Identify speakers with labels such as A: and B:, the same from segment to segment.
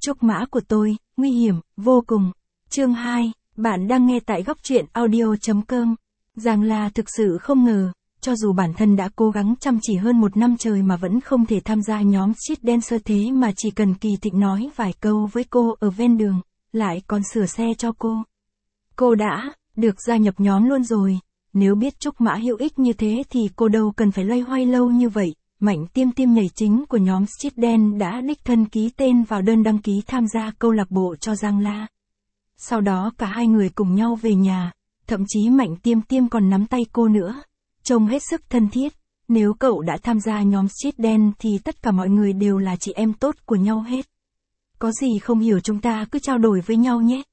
A: Trúc mã của tôi, nguy hiểm, vô cùng. Chương 2, bạn đang nghe tại góc truyện audio.com. Giang La thực sự không ngờ, cho dù bản thân đã cố gắng chăm chỉ hơn 1 năm trời mà vẫn không thể tham gia nhóm Street Dancer, thế mà chỉ cần Kỳ Thịnh nói vài câu với cô ở ven đường, lại còn sửa xe cho cô. Cô đã được gia nhập nhóm luôn rồi. Nếu biết Trúc mã hữu ích như thế thì cô đâu cần phải loay hoay lâu như vậy. Mạnh Tiêm Tiêm nhảy chính của nhóm Street Dance đã đích thân ký tên vào đơn đăng ký tham gia câu lạc bộ cho Giang La. Sau đó cả hai người cùng nhau về nhà, thậm chí Mạnh Tiêm Tiêm còn nắm tay cô nữa, trông hết sức thân thiết. Nếu cậu đã tham gia nhóm Street Dance thì tất cả mọi người đều là chị em tốt của nhau hết. Có gì không hiểu chúng ta cứ trao đổi với nhau nhé.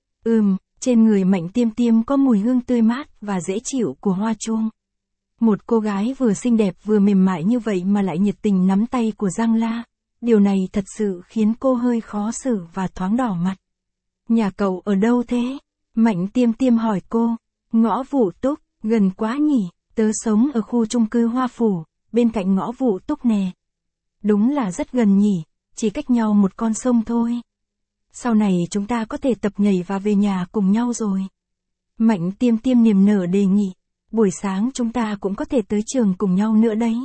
A: Trên người Mạnh Tiêm Tiêm có mùi hương tươi mát và dễ chịu của hoa chuông. Một cô gái vừa xinh đẹp vừa mềm mại như vậy mà lại nhiệt tình nắm tay của Giang La. Điều này thật sự khiến cô hơi khó xử và thoáng đỏ mặt. Nhà cậu ở đâu thế? Mạnh Tiêm Tiêm hỏi cô. Ngõ Vũ Túc, gần quá nhỉ, tớ sống ở khu chung cư Hoa Phủ, bên cạnh ngõ Vũ Túc nè. Đúng là rất gần nhỉ, chỉ cách nhau một con sông thôi. Sau này chúng ta có thể tập nhảy và về nhà cùng nhau rồi. Mạnh Tiêm Tiêm niềm nở đề nghị. Buổi sáng chúng ta cũng có thể tới trường cùng nhau nữa đấy.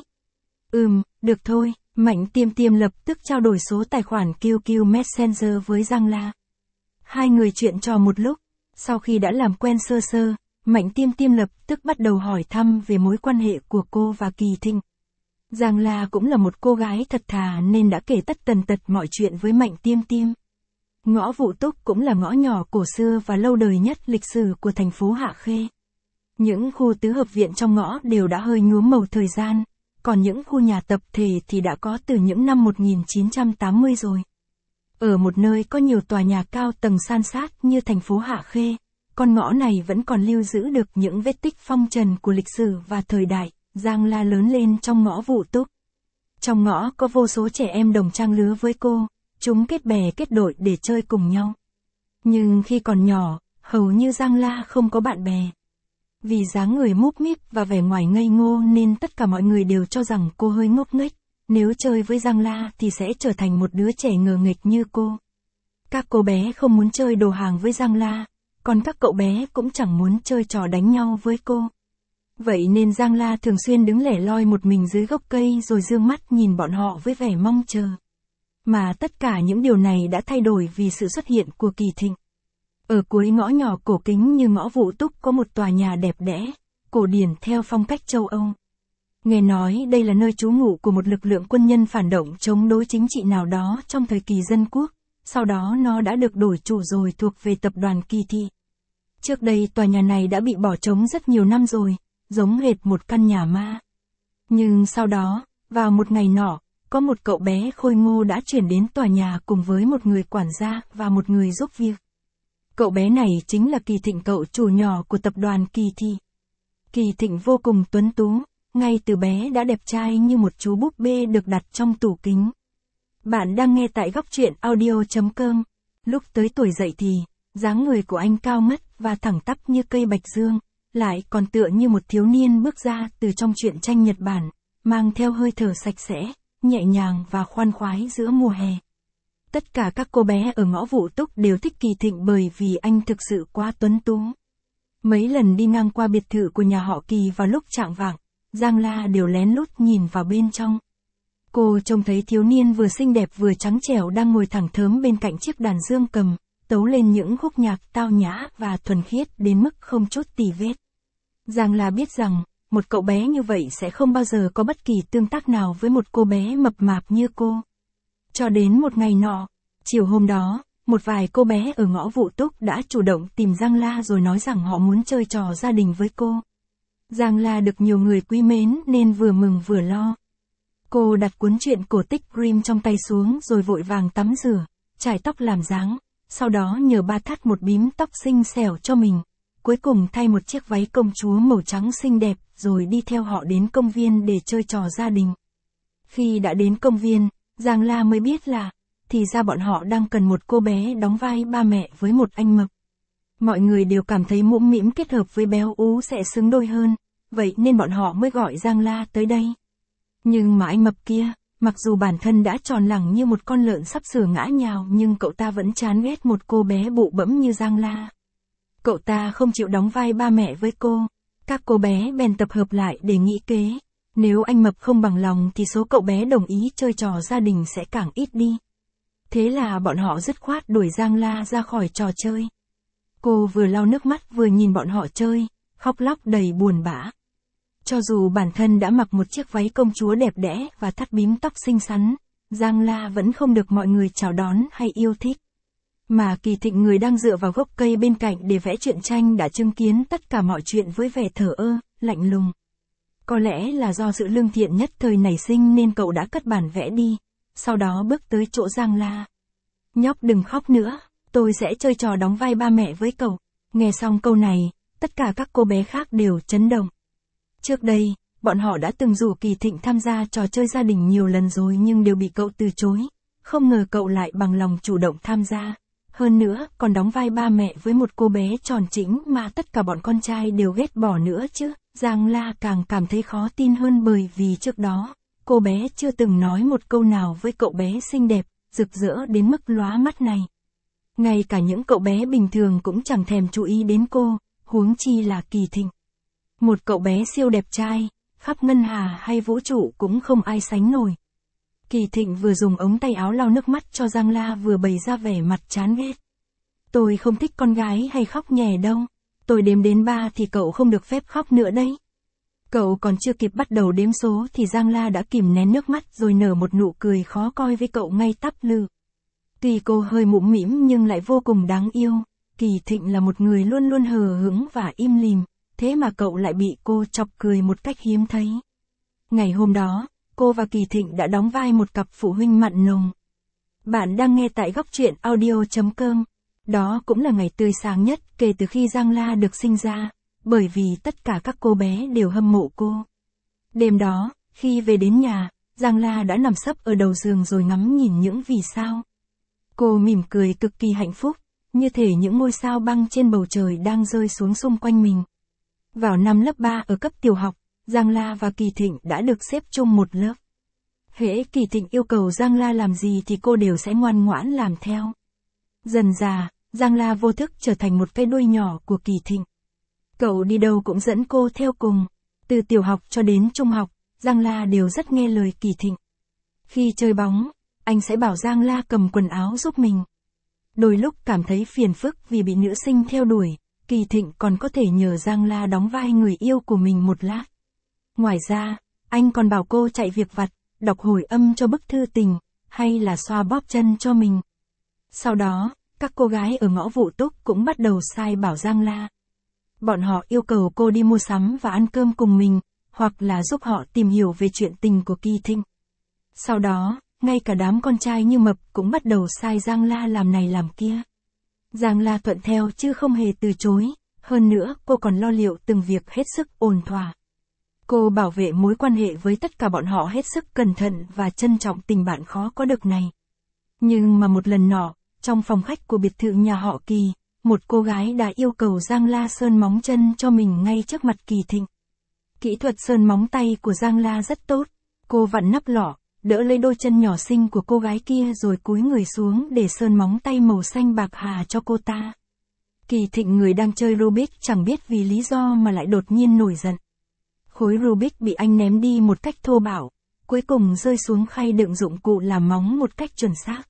A: Được thôi. Mạnh Tiêm Tiêm lập tức trao đổi số tài khoản QQ Messenger với Giang La. Hai người chuyện trò một lúc. Sau khi đã làm quen sơ sơ, Mạnh Tiêm Tiêm lập tức bắt đầu hỏi thăm về mối quan hệ của cô và Kỳ Thịnh. Giang La cũng là một cô gái thật thà nên đã kể tất tần tật mọi chuyện với Mạnh Tiêm Tiêm. Ngõ Vũ Túc cũng là ngõ nhỏ cổ xưa và lâu đời nhất lịch sử của thành phố Hạ Khê. Những khu tứ hợp viện trong ngõ đều đã hơi nhuốm màu thời gian, còn những khu nhà tập thể thì đã có từ những năm 1980 rồi. Ở một nơi có nhiều tòa nhà cao tầng san sát như thành phố Hạ Khê, con ngõ này vẫn còn lưu giữ được những vết tích phong trần của lịch sử và thời đại. Giang La lớn lên trong ngõ Vũ Túc. Trong ngõ có vô số trẻ em đồng trang lứa với cô, chúng kết bè kết đội để chơi cùng nhau. Nhưng khi còn nhỏ, hầu như Giang La không có bạn bè. Vì dáng người múp míp và vẻ ngoài ngây ngô nên tất cả mọi người đều cho rằng cô hơi ngốc nghếch. Nếu chơi với Giang La thì sẽ trở thành một đứa trẻ ngờ nghệch như cô. Các cô bé không muốn chơi đồ hàng với Giang La, còn các cậu bé cũng chẳng muốn chơi trò đánh nhau với cô. Vậy nên Giang La thường xuyên đứng lẻ loi một mình dưới gốc cây rồi dương mắt nhìn bọn họ với vẻ mong chờ. Mà tất cả những điều này đã thay đổi vì sự xuất hiện của Kỳ Thịnh. Ở cuối ngõ nhỏ cổ kính như ngõ Vũ Túc có một tòa nhà đẹp đẽ, cổ điển theo phong cách châu Âu. Nghe nói đây là nơi trú ngụ của một lực lượng quân nhân phản động chống đối chính trị nào đó trong thời kỳ dân quốc, sau đó nó đã được đổi chủ rồi thuộc về tập đoàn Kỳ Thị. Trước đây tòa nhà này đã bị bỏ trống rất nhiều năm rồi, giống hệt một căn nhà ma. Nhưng sau đó, vào một ngày nọ, có một cậu bé khôi ngô đã chuyển đến tòa nhà cùng với một người quản gia và một người giúp việc. Cậu bé này chính là Kỳ Thịnh, cậu chủ nhỏ của tập đoàn Kỳ Thị. Kỳ Thịnh vô cùng tuấn tú, ngay từ bé đã đẹp trai như một chú búp bê được đặt trong tủ kính. Bạn đang nghe tại góc truyện audio.com. Lúc tới tuổi dậy thì, dáng người của anh cao ngất và thẳng tắp như cây bạch dương, lại còn tựa như một thiếu niên bước ra từ trong truyện tranh Nhật Bản, mang theo hơi thở sạch sẽ, nhẹ nhàng và khoan khoái giữa mùa hè. Tất cả các cô bé ở ngõ Vũ Túc đều thích Kỳ Thịnh bởi vì anh thực sự quá tuấn tú. Mấy lần đi ngang qua biệt thự của nhà họ Kỳ vào lúc chạng vạng, Giang La đều lén lút nhìn vào bên trong. Cô trông thấy thiếu niên vừa xinh đẹp vừa trắng trẻo đang ngồi thẳng thớm bên cạnh chiếc đàn dương cầm, tấu lên những khúc nhạc tao nhã và thuần khiết đến mức không chút tì vết. Giang La biết rằng, một cậu bé như vậy sẽ không bao giờ có bất kỳ tương tác nào với một cô bé mập mạp như cô. Cho đến một ngày nọ, chiều hôm đó, một vài cô bé ở ngõ Vũ Túc đã chủ động tìm Giang La rồi nói rằng họ muốn chơi trò gia đình với cô. Giang La được nhiều người quý mến nên vừa mừng vừa lo. Cô đặt cuốn truyện cổ tích Grimm trong tay xuống rồi vội vàng tắm rửa, chải tóc làm dáng, sau đó nhờ ba thắt một bím tóc xinh xẻo cho mình. Cuối cùng thay một chiếc váy công chúa màu trắng xinh đẹp rồi đi theo họ đến công viên để chơi trò gia đình. Khi đã đến công viên, Giang La mới biết là, thì ra bọn họ đang cần một cô bé đóng vai ba mẹ với một anh mập. Mọi người đều cảm thấy mũm mĩm kết hợp với béo ú sẽ xứng đôi hơn, vậy nên bọn họ mới gọi Giang La tới đây. Nhưng mà anh mập kia, Mặc dù bản thân đã tròn lẳng như một con lợn sắp sửa ngã nhào nhưng cậu ta vẫn chán ghét một cô bé bụ bẫm như Giang La. Cậu ta không chịu đóng vai ba mẹ với cô. Các cô bé bèn tập hợp lại để nghĩ kế. Nếu anh Mập không bằng lòng thì số cậu bé đồng ý chơi trò gia đình sẽ càng ít đi. Thế là bọn họ dứt khoát đuổi Giang La ra khỏi trò chơi. Cô vừa lau nước mắt vừa nhìn bọn họ chơi, khóc lóc đầy buồn bã. Cho dù bản thân đã mặc một chiếc váy công chúa đẹp đẽ và thắt bím tóc xinh xắn, Giang La vẫn không được mọi người chào đón hay yêu thích. Mà Kỳ Thịnh, người đang dựa vào gốc cây bên cạnh để vẽ truyện tranh, đã chứng kiến tất cả mọi chuyện với vẻ thờ ơ, lạnh lùng. Có lẽ là do sự lương thiện nhất thời nảy sinh nên cậu đã cất bản vẽ đi, sau đó bước tới chỗ Giang La. Nhóc đừng khóc nữa, tôi sẽ chơi trò đóng vai ba mẹ với cậu. Nghe xong câu này, tất cả các cô bé khác đều chấn động. Trước đây, bọn họ đã từng rủ Kỳ Thịnh tham gia trò chơi gia đình nhiều lần rồi nhưng đều bị cậu từ chối. Không ngờ cậu lại bằng lòng chủ động tham gia. Hơn nữa, còn đóng vai ba mẹ với một cô bé tròn trĩnh mà tất cả bọn con trai đều ghét bỏ nữa chứ. Giang La càng cảm thấy khó tin hơn bởi vì trước đó, cô bé chưa từng nói một câu nào với cậu bé xinh đẹp, rực rỡ đến mức lóa mắt này. Ngay cả những cậu bé bình thường cũng chẳng thèm chú ý đến cô, huống chi là Kỳ Thịnh. Một cậu bé siêu đẹp trai, khắp ngân hà hay vũ trụ cũng không ai sánh nổi. Kỳ Thịnh vừa dùng ống tay áo lau nước mắt cho Giang La vừa bày ra vẻ mặt chán ghét. Tôi không thích con gái hay khóc nhè đâu. Tôi đếm đến 3 thì cậu không được phép khóc nữa đấy. Cậu còn chưa kịp bắt đầu đếm số thì Giang La đã kìm nén nước mắt rồi nở một nụ cười khó coi với cậu ngay tắp lự. Tuy cô hơi mũm mĩm nhưng lại vô cùng đáng yêu. Kỳ Thịnh là một người luôn luôn hờ hững và im lìm, thế mà cậu lại bị cô chọc cười một cách hiếm thấy. Ngày hôm đó, cô và Kỳ Thịnh đã đóng vai một cặp phụ huynh mặn nồng. Bạn đang nghe tại góc truyện audio.com. Đó cũng là ngày tươi sáng nhất kể từ khi Giang La được sinh ra, bởi vì tất cả các cô bé đều hâm mộ cô. Đêm đó, khi về đến nhà, Giang La đã nằm sấp ở đầu giường rồi ngắm nhìn những vì sao. Cô mỉm cười cực kỳ hạnh phúc, như thể những ngôi sao băng trên bầu trời đang rơi xuống xung quanh mình. Vào năm lớp 3 ở cấp tiểu học, Giang La và Kỳ Thịnh đã được xếp chung một lớp. Hễ Kỳ Thịnh yêu cầu Giang La làm gì thì cô đều sẽ ngoan ngoãn làm theo. Dần dà, Giang La vô thức trở thành một cái đuôi nhỏ của Kỳ Thịnh. Cậu đi đâu cũng dẫn cô theo cùng. Từ tiểu học cho đến trung học, Giang La đều rất nghe lời Kỳ Thịnh. Khi chơi bóng, anh sẽ bảo Giang La cầm quần áo giúp mình. Đôi lúc cảm thấy phiền phức vì bị nữ sinh theo đuổi, Kỳ Thịnh còn có thể nhờ Giang La đóng vai người yêu của mình một lát. Ngoài ra, anh còn bảo cô chạy việc vặt, đọc hồi âm cho bức thư tình, hay là xoa bóp chân cho mình. Sau đó, các cô gái ở ngõ Vụ Túc cũng bắt đầu sai bảo Giang La. Bọn họ yêu cầu cô đi mua sắm và ăn cơm cùng mình, hoặc là giúp họ tìm hiểu về chuyện tình của Kỳ Thịnh. Sau đó, ngay cả đám con trai như Mập cũng bắt đầu sai Giang La làm này làm kia. Giang La thuận theo chứ không hề từ chối, hơn nữa cô còn lo liệu từng việc hết sức ổn thỏa. Cô bảo vệ mối quan hệ với tất cả bọn họ hết sức cẩn thận và trân trọng tình bạn khó có được này. Nhưng mà một lần nọ, trong phòng khách của biệt thự nhà họ Kỳ, một cô gái đã yêu cầu Giang La sơn móng chân cho mình ngay trước mặt Kỳ Thịnh. Kỹ thuật sơn móng tay của Giang La rất tốt. Cô vặn nắp lọ, đỡ lấy đôi chân nhỏ xinh của cô gái kia rồi cúi người xuống để sơn móng tay màu xanh bạc hà cho cô ta. Kỳ Thịnh, người đang chơi Rubik, chẳng biết vì lý do mà lại đột nhiên nổi giận. Khối Rubik bị anh ném đi một cách thô bạo, cuối cùng rơi xuống khay đựng dụng cụ làm móng một cách chuẩn xác.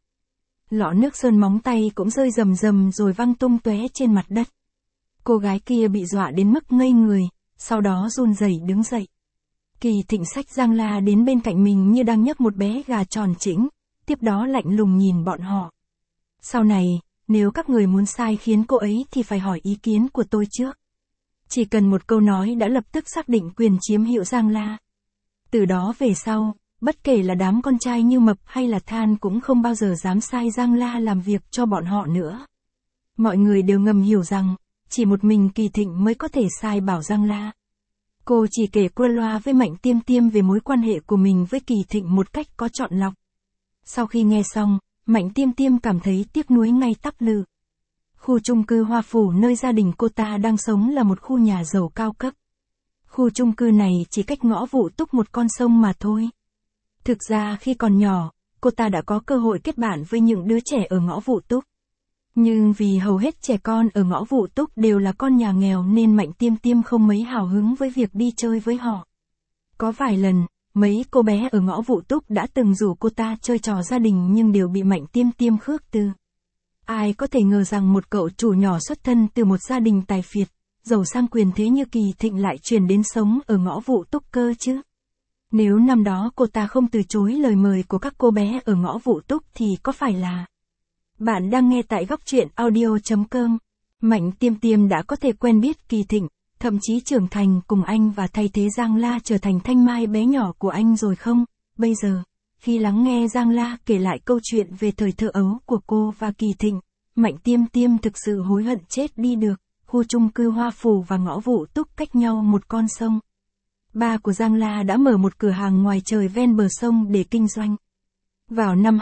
A: Lọ nước sơn móng tay cũng rơi rầm rầm rồi văng tung tóe trên mặt đất. Cô gái kia bị dọa đến mức ngây người, sau đó run rẩy đứng dậy. Kỳ Thịnh xách Giang La đến bên cạnh mình như đang nhấc một bé gà tròn chỉnh, tiếp đó lạnh lùng nhìn bọn họ. Sau này, nếu các người muốn sai khiến cô ấy thì phải hỏi ý kiến của tôi trước. Chỉ cần một câu nói đã lập tức xác định quyền chiếm hữu Giang La. Từ đó về sau, bất kể là đám con trai như Mập hay là Than cũng không bao giờ dám sai Giang La làm việc cho bọn họ nữa. Mọi người đều ngầm hiểu rằng, chỉ một mình Kỳ Thịnh mới có thể sai bảo Giang La. Cô chỉ kể qua loa với Mạnh Tiêm Tiêm về mối quan hệ của mình với Kỳ Thịnh một cách có chọn lọc. Sau khi nghe xong, Mạnh Tiêm Tiêm cảm thấy tiếc nuối ngay tắp lự. Khu chung cư Hoa Phủ nơi gia đình cô ta đang sống là một khu nhà giàu cao cấp. Khu chung cư này chỉ cách ngõ Vụ Túc một con sông mà thôi. Thực ra khi còn nhỏ, cô ta đã có cơ hội kết bạn với những đứa trẻ ở ngõ Vụ Túc. Nhưng vì hầu hết trẻ con ở ngõ Vụ Túc đều là con nhà nghèo nên Mạnh Tiêm Tiêm không mấy hào hứng với việc đi chơi với họ. Có vài lần, mấy cô bé ở ngõ Vụ Túc đã từng rủ cô ta chơi trò gia đình nhưng đều bị Mạnh Tiêm Tiêm khước từ. Ai có thể ngờ rằng một cậu chủ nhỏ xuất thân từ một gia đình tài phiệt, giàu sang quyền thế như Kỳ Thịnh lại chuyển đến sống ở ngõ Vụ Túc cơ chứ. Nếu năm đó cô ta không từ chối lời mời của các cô bé ở ngõ Vụ Túc thì có phải là... Bạn đang nghe tại góc truyện audio.com. Mạnh Tiêm Tiêm đã có thể quen biết Kỳ Thịnh, thậm chí trưởng thành cùng anh và thay thế Giang La trở thành thanh mai bé nhỏ của anh rồi không? Bây giờ, khi lắng nghe Giang La kể lại câu chuyện về thời thơ ấu của cô và Kỳ Thịnh, Mạnh Tiêm Tiêm thực sự hối hận chết đi được. Khu chung cư Hoa Phủ và ngõ Vụ Túc cách nhau một con sông. Ba của Giang La đã mở một cửa hàng ngoài trời ven bờ sông để kinh doanh. Vào năm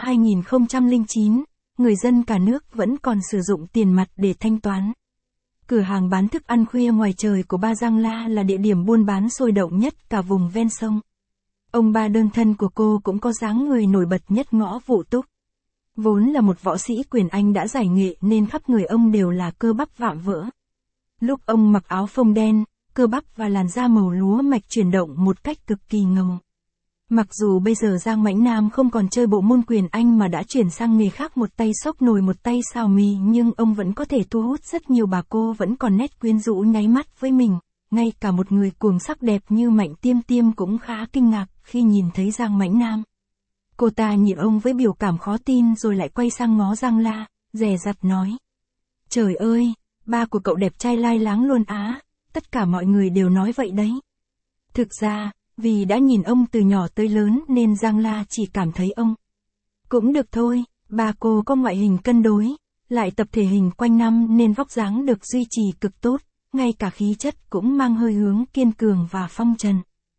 A: 2009, người dân cả nước vẫn còn sử dụng tiền mặt để thanh toán. Cửa hàng bán thức ăn khuya ngoài trời của ba Giang La là địa điểm buôn bán sôi động nhất cả vùng ven sông. Ông ba đơn thân của cô cũng có dáng người nổi bật nhất ngõ Vụ Túc. Vốn là một võ sĩ quyền Anh đã giải nghệ nên khắp người ông đều là cơ bắp vạm vỡ. Lúc ông mặc áo phông đen, cơ bắp và làn da màu lúa mạch chuyển động một cách cực kỳ ngầu. Mặc dù bây giờ Giang Mãnh Nam không còn chơi bộ môn quyền Anh mà đã chuyển sang nghề khác, một tay xốc nồi một tay xào mì, nhưng ông vẫn có thể thu hút rất nhiều bà cô vẫn còn nét quyến rũ nháy mắt với mình. Ngay cả một người cuồng sắc đẹp như Mạnh Tiêm Tiêm cũng khá kinh ngạc khi nhìn thấy Giang Mãnh Nam. Cô ta nhìn ông với biểu cảm khó tin rồi lại quay sang ngó Giang La, dè dặt nói. Trời ơi, ba của cậu đẹp trai lai láng luôn á, tất cả mọi người đều nói vậy đấy. Thực ra, vì đã nhìn ông từ nhỏ tới lớn nên Giang La chỉ cảm thấy ông cũng được thôi. Ba cô có ngoại hình cân đối, lại tập thể hình quanh năm nên vóc dáng được duy trì cực tốt, ngay cả khí chất cũng mang hơi hướng kiên cường và phong trần.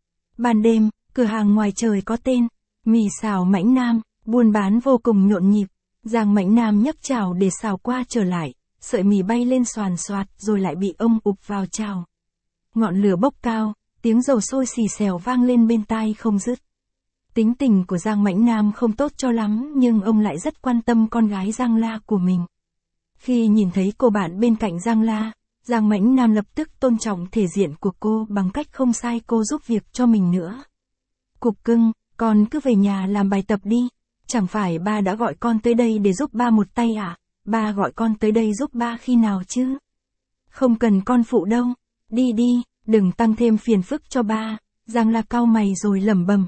A: Ban đêm, cửa hàng ngoài trời có tên Mì Xào Mãnh Nam, buôn bán vô cùng nhộn nhịp. Giang Mãnh Nam nhấc chảo để xào qua trở lại, sợi mì bay lên xoàn xoạt rồi lại bị ông ụp vào chảo. Ngọn lửa bốc cao, tiếng dầu sôi xì xèo vang lên bên tai không dứt. Tính tình của Giang Mãnh Nam không tốt cho lắm nhưng ông lại rất quan tâm con gái Giang La của mình. Khi nhìn thấy cô bạn bên cạnh Giang La, Giang Mãnh Nam lập tức tôn trọng thể diện của cô bằng cách không sai cô giúp việc cho mình nữa. Cục cưng, con cứ về nhà làm bài tập đi. Chẳng phải ba đã gọi con tới đây để giúp ba một tay à? Ba gọi con tới đây giúp ba khi nào chứ? Không cần con phụ đâu. Đi đi, đừng tăng thêm phiền phức cho ba. Giang La cau mày rồi lẩm bẩm.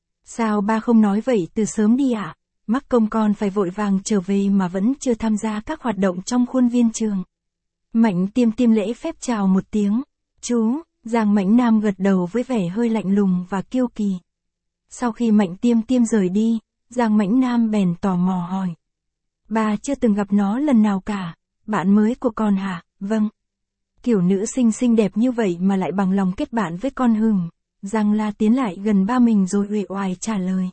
A: Sao ba không nói vậy từ sớm đi ạ? Mắc công con phải vội vàng trở về mà vẫn chưa tham gia các hoạt động trong khuôn viên trường. Mạnh Tiêm Tiêm lễ phép chào một tiếng. Chú, Giang Mãnh Nam gật đầu với vẻ hơi lạnh lùng và kiêu kỳ. Sau khi Mạnh Tiêm Tiêm rời đi, Giang Mãnh Nam bèn tò mò hỏi. Ba chưa từng gặp nó lần nào cả, bạn mới của con hả? Vâng. Kiểu nữ sinh xinh đẹp như vậy mà lại bằng lòng kết bạn với con hừm. Giang La tiến lại gần ba mình rồi uể oải trả lời.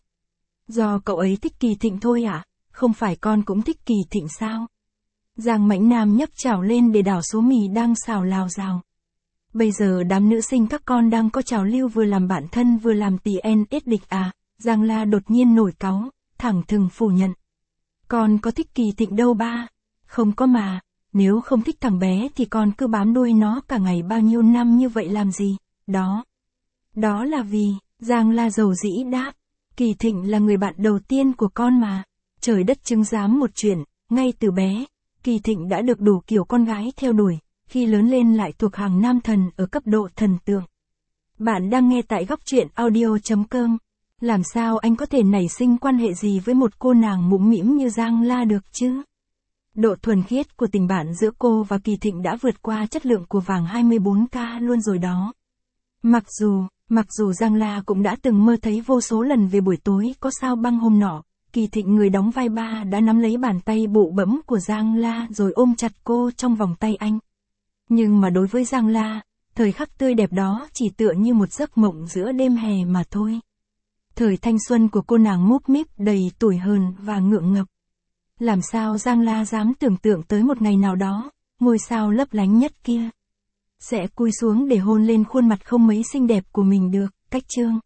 A: Do cậu ấy thích Kỳ Thịnh thôi ạ, không phải con cũng thích Kỳ Thịnh sao? Giang Mãnh Nam nhấc chảo lên để đảo số mì đang xào lào rào. Bây giờ đám nữ sinh các con đang có trào lưu vừa làm bạn thân vừa làm tỉ NS địch à? Giang La đột nhiên nổi cáu, thẳng thừng phủ nhận. Con có thích Kỳ Thịnh đâu ba? Không có mà, nếu không thích thằng bé thì con cứ bám đuôi nó cả ngày bao nhiêu năm như vậy làm gì? Đó là vì, Giang La dầu dĩ đáp. Kỳ Thịnh là người bạn đầu tiên của con mà. Trời đất chứng giám một chuyện, ngay từ bé, Kỳ Thịnh đã được đủ kiểu con gái theo đuổi, khi lớn lên lại thuộc hàng nam thần ở cấp độ thần tượng. Bạn đang nghe tại góc truyện audio.com. Làm sao anh có thể nảy sinh quan hệ gì với một cô nàng mũm mĩm như Giang La được chứ? Độ thuần khiết của tình bạn giữa cô và Kỳ Thịnh đã vượt qua chất lượng của vàng 24K luôn rồi đó. Mặc dù Giang La cũng đã từng mơ thấy vô số lần về buổi tối có sao băng hôm nọ, Kỳ Thịnh người đóng vai ba đã nắm lấy bàn tay bụ bẫm của Giang La rồi ôm chặt cô trong vòng tay anh. Nhưng mà đối với Giang La, thời khắc tươi đẹp đó chỉ tựa như một giấc mộng giữa đêm hè mà thôi. Thời thanh xuân của cô nàng múp míp đầy tủi hờn và ngượng ngập. Làm sao Giang La dám tưởng tượng tới một ngày nào đó, ngôi sao lấp lánh nhất kia sẽ cúi xuống để hôn lên khuôn mặt không mấy xinh đẹp của mình được? Cách chương